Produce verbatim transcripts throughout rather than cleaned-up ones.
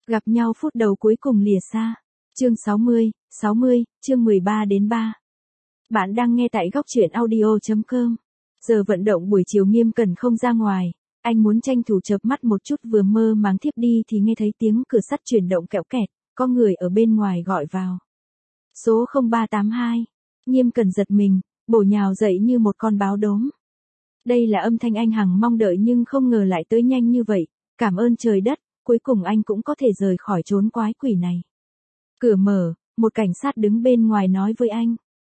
Gặp nhau phút đầu cuối cùng lìa xa. Chương sáu mươi, sáu mươi, chương mười ba đến ba. Bạn đang nghe tại góc truyện audio chấm com. Giờ vận động buổi chiều Nghiêm Cẩn không ra ngoài, anh muốn tranh thủ chợp mắt một chút, vừa mơ màng thiếp đi thì nghe thấy tiếng cửa sắt chuyển động kẹo kẹt, có người ở bên ngoài gọi vào. Số không ba tám hai. Nghiêm Cẩn giật mình, bổ nhào dậy như một con báo đốm. Đây là âm thanh anh hằng mong đợi nhưng không ngờ lại tới nhanh như vậy. Cảm ơn trời đất, cuối cùng anh cũng có thể rời khỏi chốn quái quỷ này. Cửa mở, một cảnh sát đứng bên ngoài nói với anh.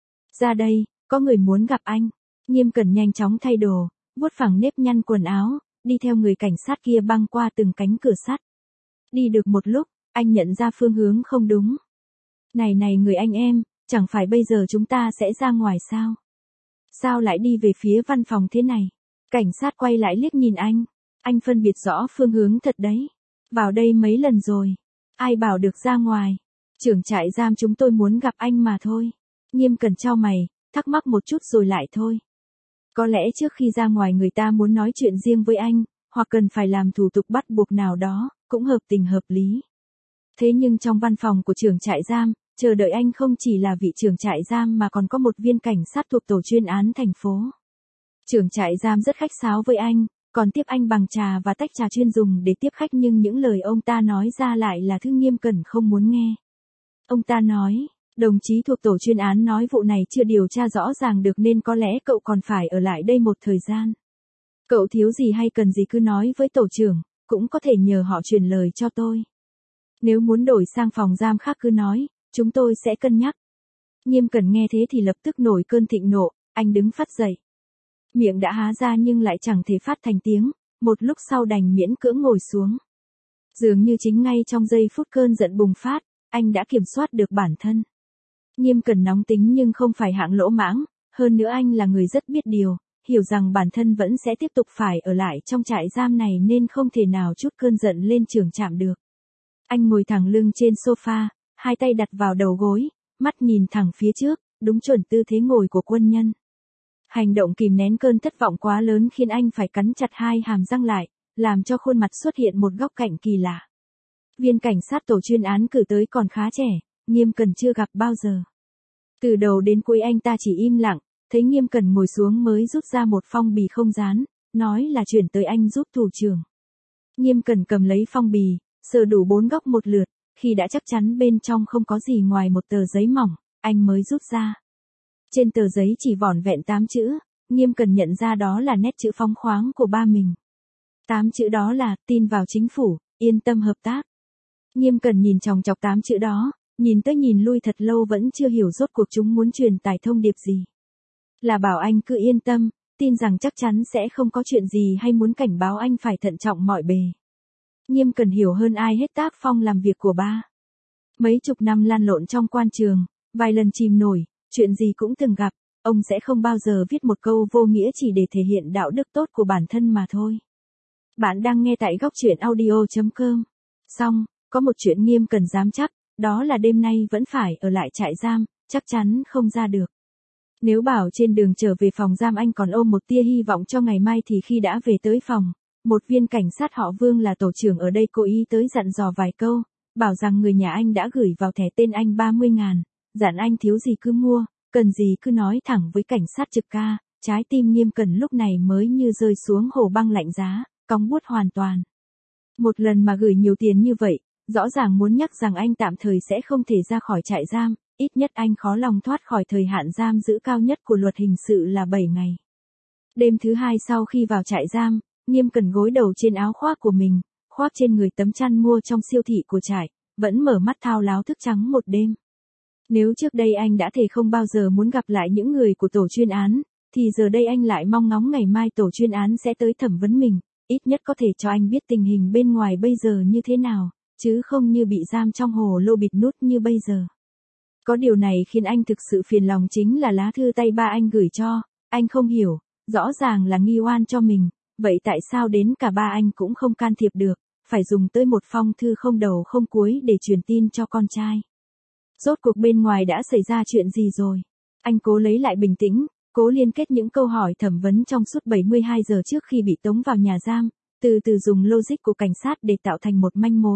Ra đây, có người muốn gặp anh. Nghiêm Cẩn nhanh chóng thay đồ, vuốt phẳng nếp nhăn quần áo, đi theo người cảnh sát kia băng qua từng cánh cửa sắt. Đi được một lúc, anh nhận ra phương hướng không đúng. Này này người anh em, chẳng phải bây giờ chúng ta sẽ ra ngoài sao? Sao lại đi về phía văn phòng thế này? Cảnh sát quay lại liếc nhìn anh. Anh phân biệt rõ phương hướng thật đấy. Vào đây mấy lần rồi. Ai bảo được ra ngoài? Trưởng trại giam chúng tôi muốn gặp anh mà thôi. Nghiêm Cẩn chau mày, thắc mắc một chút rồi lại thôi. Có lẽ trước khi ra ngoài người ta muốn nói chuyện riêng với anh, hoặc cần phải làm thủ tục bắt buộc nào đó, cũng hợp tình hợp lý. Thế nhưng trong văn phòng của trưởng trại giam, chờ đợi anh không chỉ là vị trưởng trại giam mà còn có một viên cảnh sát thuộc tổ chuyên án thành phố. Trưởng trại giam rất khách sáo với anh, còn tiếp anh bằng trà và tách trà chuyên dùng để tiếp khách, nhưng những lời ông ta nói ra lại là thứ Nghiêm Cẩn không muốn nghe. Ông ta nói, đồng chí thuộc tổ chuyên án nói vụ này chưa điều tra rõ ràng được nên có lẽ cậu còn phải ở lại đây một thời gian. Cậu thiếu gì hay cần gì cứ nói với tổ trưởng, cũng có thể nhờ họ truyền lời cho tôi. Nếu muốn đổi sang phòng giam khác cứ nói, chúng tôi sẽ cân nhắc. Nghiêm Cẩn nghe thế thì lập tức nổi cơn thịnh nộ, anh đứng phắt dậy. Miệng đã há ra nhưng lại chẳng thể phát thành tiếng, một lúc sau đành miễn cưỡng ngồi xuống. Dường như chính ngay trong giây phút cơn giận bùng phát, anh đã kiểm soát được bản thân. Nghiêm Cẩn nóng tính nhưng không phải hạng lỗ mãng, hơn nữa anh là người rất biết điều, hiểu rằng bản thân vẫn sẽ tiếp tục phải ở lại trong trại giam này nên không thể nào trút cơn giận lên trưởng trạm được. Anh ngồi thẳng lưng trên sofa, hai tay đặt vào đầu gối, mắt nhìn thẳng phía trước, đúng chuẩn tư thế ngồi của quân nhân. Hành động kìm nén cơn thất vọng quá lớn khiến anh phải cắn chặt hai hàm răng lại, làm cho khuôn mặt xuất hiện một góc cạnh kỳ lạ. Viên cảnh sát tổ chuyên án cử tới còn khá trẻ, Nghiêm Cẩn chưa gặp bao giờ. Từ đầu đến cuối anh ta chỉ im lặng, thấy Nghiêm Cẩn ngồi xuống mới rút ra một phong bì không dán, nói là chuyển tới anh giúp thủ trưởng. Nghiêm Cẩn cầm lấy phong bì, sờ đủ bốn góc một lượt, khi đã chắc chắn bên trong không có gì ngoài một tờ giấy mỏng, anh mới rút ra. Trên tờ giấy chỉ vỏn vẹn tám chữ, Nghiêm Cẩn nhận ra đó là nét chữ phóng khoáng của ba mình. Tám chữ đó là, tin vào chính phủ, yên tâm hợp tác. Nghiêm Cẩn nhìn chòng chọc tám chữ đó, nhìn tới nhìn lui thật lâu vẫn chưa hiểu rốt cuộc chúng muốn truyền tải thông điệp gì. Là bảo anh cứ yên tâm, tin rằng chắc chắn sẽ không có chuyện gì, hay muốn cảnh báo anh phải thận trọng mọi bề. Nghiêm Cẩn hiểu hơn ai hết tác phong làm việc của ba. Mấy chục năm lan lộn trong quan trường, vài lần chìm nổi, chuyện gì cũng từng gặp, ông sẽ không bao giờ viết một câu vô nghĩa chỉ để thể hiện đạo đức tốt của bản thân mà thôi. Bạn đang nghe tại góc truyện audio chấm com. Xong, có một chuyện Nghiêm Cẩn dám chắc, đó là đêm nay vẫn phải ở lại trại giam, chắc chắn không ra được. Nếu bảo trên đường trở về phòng giam anh còn ôm một tia hy vọng cho ngày mai thì khi đã về tới phòng, một viên cảnh sát họ Vương là tổ trưởng ở đây cố ý tới dặn dò vài câu, bảo rằng người nhà anh đã gửi vào thẻ tên anh ba mươi ngàn, dặn anh thiếu gì cứ mua, cần gì cứ nói thẳng với cảnh sát trực ca. Trái tim Nghiêm Cẩn lúc này mới như rơi xuống hồ băng lạnh giá, cong buốt hoàn toàn. Một lần mà gửi nhiều tiền như vậy, rõ ràng muốn nhắc rằng anh tạm thời sẽ không thể ra khỏi trại giam, ít nhất anh khó lòng thoát khỏi thời hạn giam giữ cao nhất của luật hình sự là bảy ngày. Đêm thứ hai sau khi vào trại giam, Nghiêm Cẩn gối đầu trên áo khoác của mình, khoác trên người tấm chăn mua trong siêu thị của trại, vẫn mở mắt thao láo thức trắng một đêm. Nếu trước đây anh đã thề không bao giờ muốn gặp lại những người của tổ chuyên án, thì giờ đây anh lại mong ngóng ngày mai tổ chuyên án sẽ tới thẩm vấn mình, ít nhất có thể cho anh biết tình hình bên ngoài bây giờ như thế nào, chứ không như bị giam trong hồ lô bịt nút như bây giờ. Có điều này khiến anh thực sự phiền lòng chính là lá thư tay ba anh gửi cho, anh không hiểu, rõ ràng là nghi oan cho mình, vậy tại sao đến cả ba anh cũng không can thiệp được, phải dùng tới một phong thư không đầu không cuối để truyền tin cho con trai. Rốt cuộc bên ngoài đã xảy ra chuyện gì rồi? Anh cố lấy lại bình tĩnh, cố liên kết những câu hỏi thẩm vấn trong suốt bảy mươi hai giờ trước khi bị tống vào nhà giam, từ từ dùng logic của cảnh sát để tạo thành một manh mối,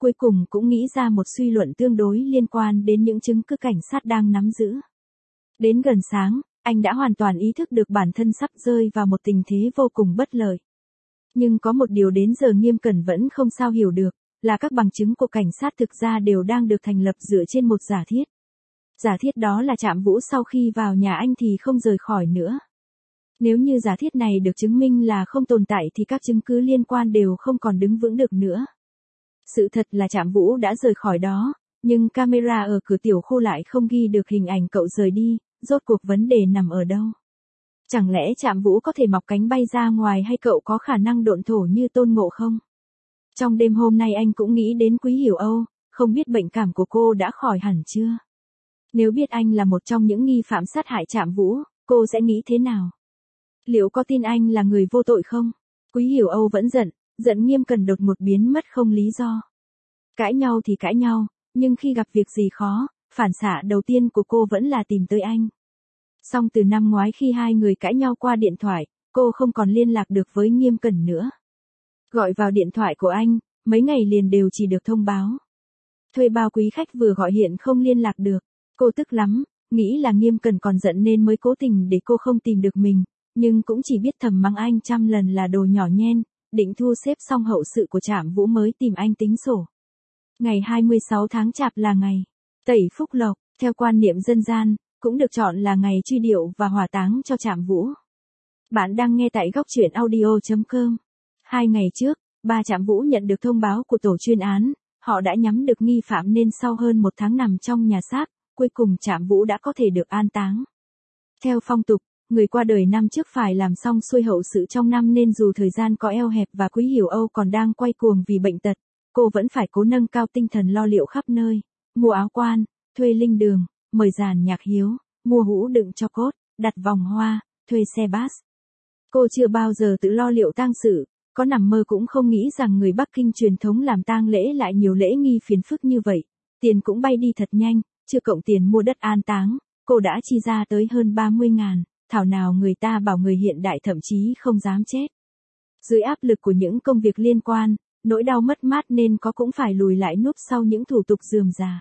cuối cùng cũng nghĩ ra một suy luận tương đối liên quan đến những chứng cứ cảnh sát đang nắm giữ. Đến gần sáng, anh đã hoàn toàn ý thức được bản thân sắp rơi vào một tình thế vô cùng bất lợi. Nhưng có một điều đến giờ Nghiêm Cẩn vẫn không sao hiểu được, là các bằng chứng của cảnh sát thực ra đều đang được thành lập dựa trên một giả thiết. Giả thiết đó là Trạm Vũ sau khi vào nhà anh thì không rời khỏi nữa. Nếu như giả thiết này được chứng minh là không tồn tại thì các chứng cứ liên quan đều không còn đứng vững được nữa. Sự thật là Trạm Vũ đã rời khỏi đó, nhưng camera ở cửa tiểu khu lại không ghi được hình ảnh cậu rời đi, rốt cuộc vấn đề nằm ở đâu? Chẳng lẽ Trạm Vũ có thể mọc cánh bay ra ngoài hay cậu có khả năng độn thổ như Tôn Ngộ không? Trong đêm hôm nay anh cũng nghĩ đến Quý Hiểu Âu, không biết bệnh cảm của cô đã khỏi hẳn chưa? Nếu biết anh là một trong những nghi phạm sát hại Trạm Vũ, cô sẽ nghĩ thế nào? Liệu có tin anh là người vô tội không? Quý Hiểu Âu vẫn giận, giận Nghiêm Cẩn đột ngột biến mất không lý do. Cãi nhau thì cãi nhau, nhưng khi gặp việc gì khó, phản xạ đầu tiên của cô vẫn là tìm tới anh. Song từ năm ngoái khi hai người cãi nhau qua điện thoại, cô không còn liên lạc được với Nghiêm Cẩn nữa. Gọi vào điện thoại của anh, mấy ngày liền đều chỉ được thông báo. Thuê bao quý khách vừa gọi hiện không liên lạc được. Cô tức lắm, nghĩ là Nghiêm Cẩn còn giận nên mới cố tình để cô không tìm được mình, nhưng cũng chỉ biết thầm mắng anh trăm lần là đồ nhỏ nhen, định thu xếp xong hậu sự của Trạm Vũ mới tìm anh tính sổ. Ngày hai mươi sáu tháng Chạp là ngày tẩy phúc lộc, theo quan niệm dân gian, cũng được chọn là ngày truy điệu và hỏa táng cho Trạm Vũ. Bạn đang nghe tại góc truyện audio chấm com. Hai ngày trước, ba Trạm Vũ nhận được thông báo của tổ chuyên án, họ đã nhắm được nghi phạm nên sau hơn một tháng nằm trong nhà xác, cuối cùng Trạm Vũ đã có thể được an táng. Theo phong tục, người qua đời năm trước phải làm xong xuôi hậu sự trong năm nên dù thời gian có eo hẹp và Quý Hiểu Âu còn đang quay cuồng vì bệnh tật, cô vẫn phải cố nâng cao tinh thần lo liệu khắp nơi, mua áo quan, thuê linh đường, mời dàn nhạc hiếu, mua hũ đựng cho cốt, đặt vòng hoa, thuê xe bass. Cô chưa bao giờ tự lo liệu tang sự, có nằm mơ cũng không nghĩ rằng người Bắc Kinh truyền thống làm tang lễ lại nhiều lễ nghi phiền phức như vậy, tiền cũng bay đi thật nhanh, chưa cộng tiền mua đất an táng, cô đã chi ra tới hơn ba mươi ngàn, thảo nào người ta bảo người hiện đại thậm chí không dám chết. Dưới áp lực của những công việc liên quan, nỗi đau mất mát nên có cũng phải lùi lại núp sau những thủ tục rườm rà.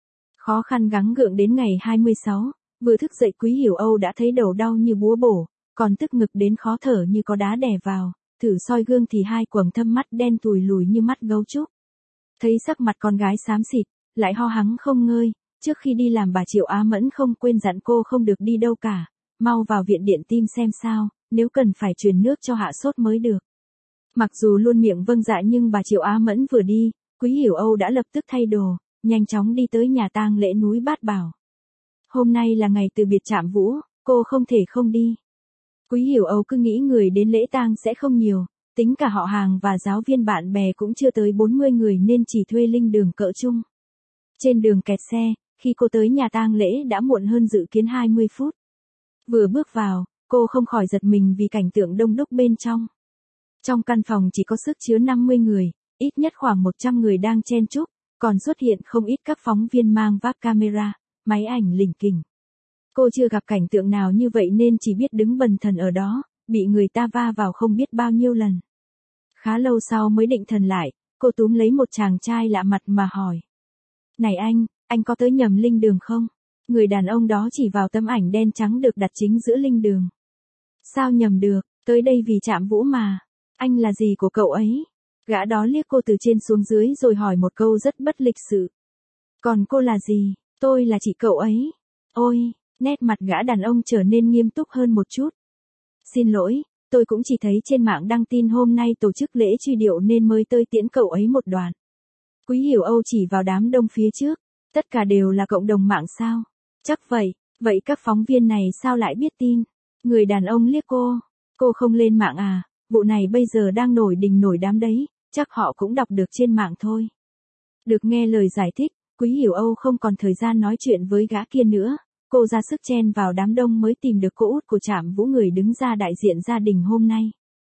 Khó khăn gắng gượng đến ngày hai mươi sáu, vừa thức dậy Quý Hiểu Âu đã thấy đầu đau như búa bổ, còn tức ngực đến khó thở như có đá đè vào, thử soi gương thì hai quầng thâm mắt đen tùi lùi như mắt gấu trúc. Thấy sắc mặt con gái xám xịt, lại ho hắng không ngơi, trước khi đi làm bà Triệu Á Mẫn không quên dặn cô không được đi đâu cả, mau vào viện điện tim xem sao, nếu cần phải truyền nước cho hạ sốt mới được. Mặc dù luôn miệng vâng dạ nhưng bà Triệu Á Mẫn vừa đi, Quý Hiểu Âu đã lập tức thay đồ, nhanh chóng đi tới nhà tang lễ núi Bát Bảo. Hôm nay là ngày từ biệt Trạm Vũ, cô không thể không đi. Quý Hiểu Âu cứ nghĩ người đến lễ tang sẽ không nhiều, tính cả họ hàng và giáo viên bạn bè cũng chưa tới bốn mươi người nên chỉ thuê linh đường cỡ chung. Trên đường kẹt xe, khi cô tới nhà tang lễ đã muộn hơn dự kiến hai mươi phút. Vừa bước vào, cô không khỏi giật mình vì cảnh tượng đông đúc bên trong. Trong căn phòng chỉ có sức chứa năm mươi người, ít nhất khoảng một trăm người đang chen chúc, còn xuất hiện không ít các phóng viên mang vác camera, máy ảnh lỉnh kỉnh. Cô chưa gặp cảnh tượng nào như vậy nên chỉ biết đứng bần thần ở đó, bị người ta va vào không biết bao nhiêu lần. Khá lâu sau mới định thần lại, cô túm lấy một chàng trai lạ mặt mà hỏi. Này anh, anh có tới nhầm linh đường không? Người đàn ông đó chỉ vào tấm ảnh đen trắng được đặt chính giữa linh đường. Sao nhầm được, tới đây vì Trạm Vũ mà. Anh là gì của cậu ấy? Gã đó liếc cô từ trên xuống dưới rồi hỏi một câu rất bất lịch sự. Còn cô là gì? Tôi là chị cậu ấy. Ôi, nét mặt gã đàn ông trở nên nghiêm túc hơn một chút. Xin lỗi, tôi cũng chỉ thấy trên mạng đăng tin hôm nay tổ chức lễ truy điệu nên mới tới tiễn cậu ấy một đoạn. Quý Hiểu Âu chỉ vào đám đông phía trước. Tất cả đều là cộng đồng mạng sao? Chắc vậy, vậy các phóng viên này sao lại biết tin? Người đàn ông liếc cô. Cô không lên mạng à? Vụ này bây giờ đang nổi đình nổi đám đấy, chắc họ cũng đọc được trên mạng thôi. Được nghe lời giải thích, Quý Hiểu Âu không còn thời gian nói chuyện với gã kia nữa, cô ra sức chen vào đám đông mới tìm được cô út của Trạm Vũ người đứng ra đại diện gia đình hôm nay.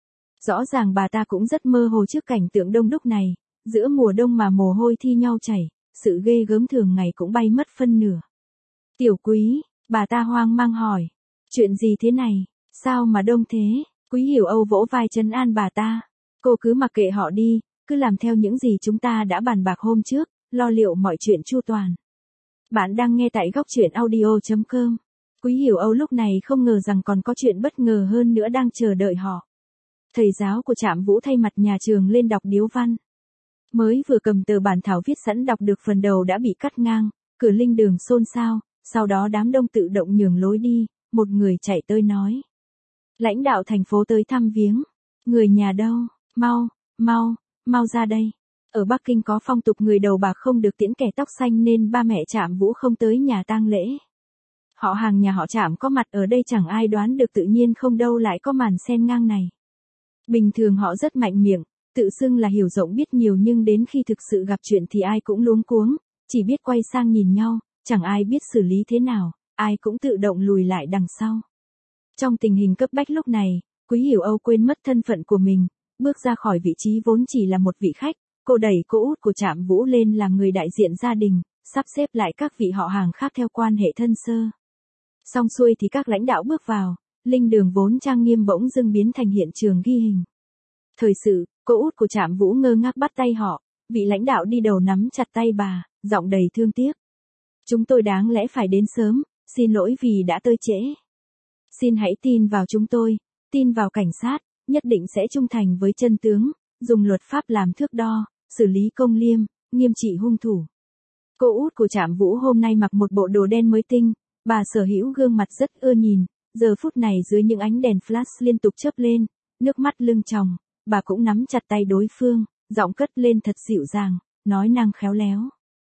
Rõ ràng bà ta cũng rất mơ hồ trước cảnh tượng đông đúc này, giữa mùa đông mà mồ hôi thi nhau chảy, sự ghê gớm thường ngày cũng bay mất phân nửa. Tiểu Quý, bà ta hoang mang hỏi, chuyện gì thế này, sao mà đông thế? Quý Hiểu Âu vỗ vai trấn an bà ta. Cô cứ mặc kệ họ đi, cứ làm theo những gì chúng ta đã bàn bạc hôm trước, lo liệu mọi chuyện chu toàn. Bạn đang nghe tại góc truyện audio chấm com. Quý Hiểu Âu lúc này không ngờ rằng còn có chuyện bất ngờ hơn nữa đang chờ đợi họ. Thầy giáo của Trạm Vũ thay mặt nhà trường lên đọc điếu văn. Mới vừa cầm tờ bản thảo viết sẵn đọc được phần đầu đã bị cắt ngang, cửa linh đường xôn xao, sau đó đám đông tự động nhường lối đi, một người chạy tới nói. Lãnh đạo thành phố tới thăm viếng. Người nhà đâu? Mau, mau, mau ra đây. Ở Bắc Kinh có phong tục người đầu bạc không được tiễn kẻ tóc xanh nên ba mẹ Trạm Vũ không tới nhà tang lễ. Họ hàng nhà họ Trạm có mặt ở đây chẳng ai đoán được tự nhiên không đâu lại có màn xen ngang này. Bình thường họ rất mạnh miệng, tự xưng là hiểu rộng biết nhiều nhưng đến khi thực sự gặp chuyện thì ai cũng luống cuống, chỉ biết quay sang nhìn nhau, chẳng ai biết xử lý thế nào, ai cũng tự động lùi lại đằng sau. Trong tình hình cấp bách lúc này, Quý Hiểu Âu quên mất thân phận của mình, bước ra khỏi vị trí vốn chỉ là một vị khách, cô đẩy cô út của Trạm Vũ lên làm người đại diện gia đình, sắp xếp lại các vị họ hàng khác theo quan hệ thân sơ. Xong xuôi thì các lãnh đạo bước vào, linh đường vốn trang nghiêm bỗng dưng biến thành hiện trường ghi hình. Thời sự, cô út của Trạm Vũ ngơ ngác bắt tay họ, vị lãnh đạo đi đầu nắm chặt tay bà, giọng đầy thương tiếc. Chúng tôi đáng lẽ phải đến sớm, xin lỗi vì đã tới trễ. Xin hãy tin vào chúng tôi, tin vào cảnh sát, nhất định sẽ trung thành với chân tướng, dùng luật pháp làm thước đo, xử lý công liêm, nghiêm trị hung thủ. Cô út của Trạm Vũ hôm nay mặc một bộ đồ đen mới tinh, bà sở hữu gương mặt rất ưa nhìn, giờ phút này dưới những ánh đèn flash liên tục chớp lên, nước mắt lưng tròng, bà cũng nắm chặt tay đối phương, giọng cất lên thật dịu dàng, nói năng khéo léo.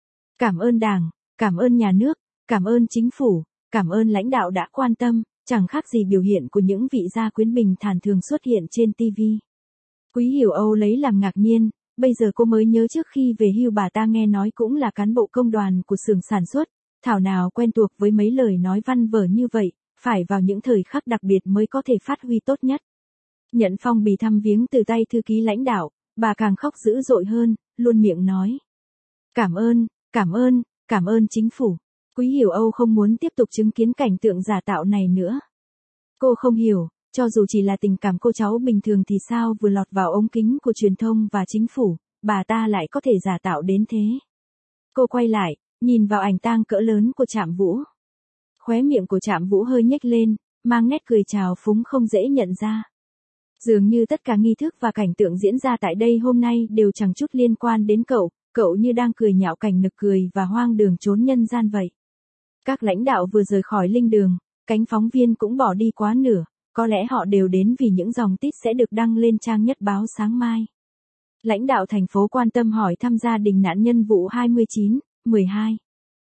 Cảm ơn Đảng, cảm ơn nhà nước, cảm ơn chính phủ, cảm ơn lãnh đạo đã quan tâm, chẳng khác gì biểu hiện của những vị gia quyến bình thản thường xuất hiện trên ti vi. Quý Hiểu Âu lấy làm ngạc nhiên, bây giờ cô mới nhớ trước khi về hưu bà ta nghe nói cũng là cán bộ công đoàn của xưởng sản xuất, thảo nào quen thuộc với mấy lời nói văn vở như vậy, phải vào những thời khắc đặc biệt mới có thể phát huy tốt nhất. Nhận phong bì thăm viếng từ tay thư ký lãnh đạo, bà càng khóc dữ dội hơn, luôn miệng nói. Cảm ơn, cảm ơn, cảm ơn chính phủ. Quý Hiểu Âu không muốn tiếp tục chứng kiến cảnh tượng giả tạo này nữa. Cô không hiểu, cho dù chỉ là tình cảm cô cháu bình thường thì sao vừa lọt vào ống kính của truyền thông và chính phủ, bà ta lại có thể giả tạo đến thế. Cô quay lại, nhìn vào ảnh tang cỡ lớn của Trạm Vũ. Khóe miệng của Trạm Vũ hơi nhếch lên, mang nét cười trào phúng không dễ nhận ra. Dường như tất cả nghi thức và cảnh tượng diễn ra tại đây hôm nay đều chẳng chút liên quan đến cậu, cậu như đang cười nhạo cảnh nực cười và hoang đường trốn nhân gian vậy. Các lãnh đạo vừa rời khỏi linh đường, cánh phóng viên cũng bỏ đi quá nửa, có lẽ họ đều đến vì những dòng tít sẽ được đăng lên trang nhất báo sáng mai. Lãnh đạo thành phố quan tâm hỏi thăm gia đình nạn nhân vụ hai mươi chín, mười hai.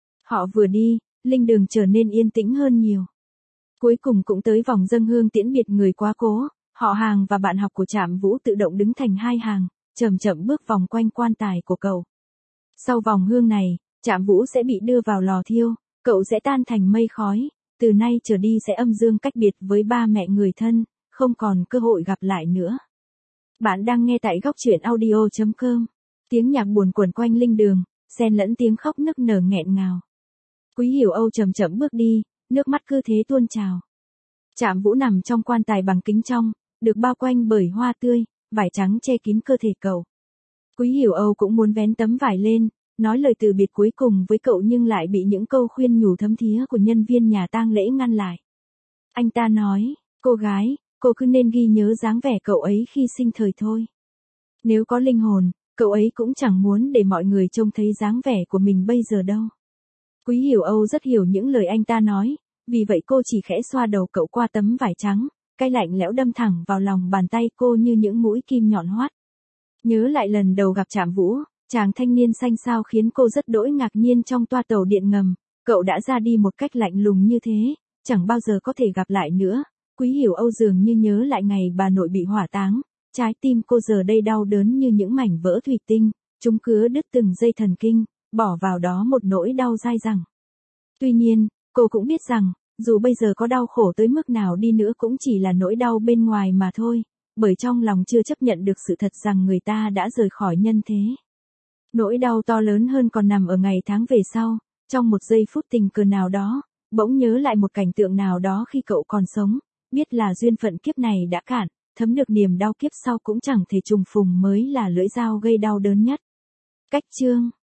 Họ vừa đi, linh đường trở nên yên tĩnh hơn nhiều. Cuối cùng cũng tới vòng dâng hương tiễn biệt người quá cố, họ hàng và bạn học của Trạm Vũ tự động đứng thành hai hàng, chậm chậm bước vòng quanh quan tài của cậu. Sau vòng hương này, Trạm Vũ sẽ bị đưa vào lò thiêu, cậu sẽ tan thành mây khói, từ nay trở đi sẽ âm dương cách biệt với ba mẹ người thân, không còn cơ hội gặp lại nữa. Bạn đang nghe tại góc truyện audio chấm com. Tiếng nhạc buồn quẩn quanh linh đường, xen lẫn tiếng khóc nức nở nghẹn ngào. Quý Hiểu Âu chậm chậm bước đi, nước mắt cứ thế tuôn trào. Trạm Vũ nằm trong quan tài bằng kính trong, được bao quanh bởi hoa tươi, vải trắng che kín cơ thể cậu. Quý Hiểu Âu cũng muốn vén tấm vải lên, nói lời từ biệt cuối cùng với cậu nhưng lại bị những câu khuyên nhủ thấm thía của nhân viên nhà tang lễ ngăn lại. Anh ta nói, cô gái, cô cứ nên ghi nhớ dáng vẻ cậu ấy khi sinh thời thôi. Nếu có linh hồn, cậu ấy cũng chẳng muốn để mọi người trông thấy dáng vẻ của mình bây giờ đâu. Quý Hiểu Âu rất hiểu những lời anh ta nói, vì vậy cô chỉ khẽ xoa đầu cậu qua tấm vải trắng, cái lạnh lẽo đâm thẳng vào lòng bàn tay cô như những mũi kim nhọn hoắt. Nhớ lại lần đầu gặp Trạm Vũ, chàng thanh niên xanh xao khiến cô rất đỗi ngạc nhiên trong toa tàu điện ngầm, cậu đã ra đi một cách lạnh lùng như thế, chẳng bao giờ có thể gặp lại nữa. Quý Hiểu Âu dường như nhớ lại ngày bà nội bị hỏa táng, trái tim cô giờ đây đau đớn như những mảnh vỡ thủy tinh, chúng cứa đứt từng dây thần kinh, bỏ vào đó một nỗi đau dai dẳng. Tuy nhiên, cô cũng biết rằng, dù bây giờ có đau khổ tới mức nào đi nữa cũng chỉ là nỗi đau bên ngoài mà thôi, bởi trong lòng chưa chấp nhận được sự thật rằng người ta đã rời khỏi nhân thế. Nỗi đau to lớn hơn còn nằm ở ngày tháng về sau, trong một giây phút tình cờ nào đó, bỗng nhớ lại một cảnh tượng nào đó khi cậu còn sống, biết là duyên phận kiếp này đã cạn, thấm được niềm đau kiếp sau cũng chẳng thể trùng phùng mới là lưỡi dao gây đau đớn nhất. Cách chương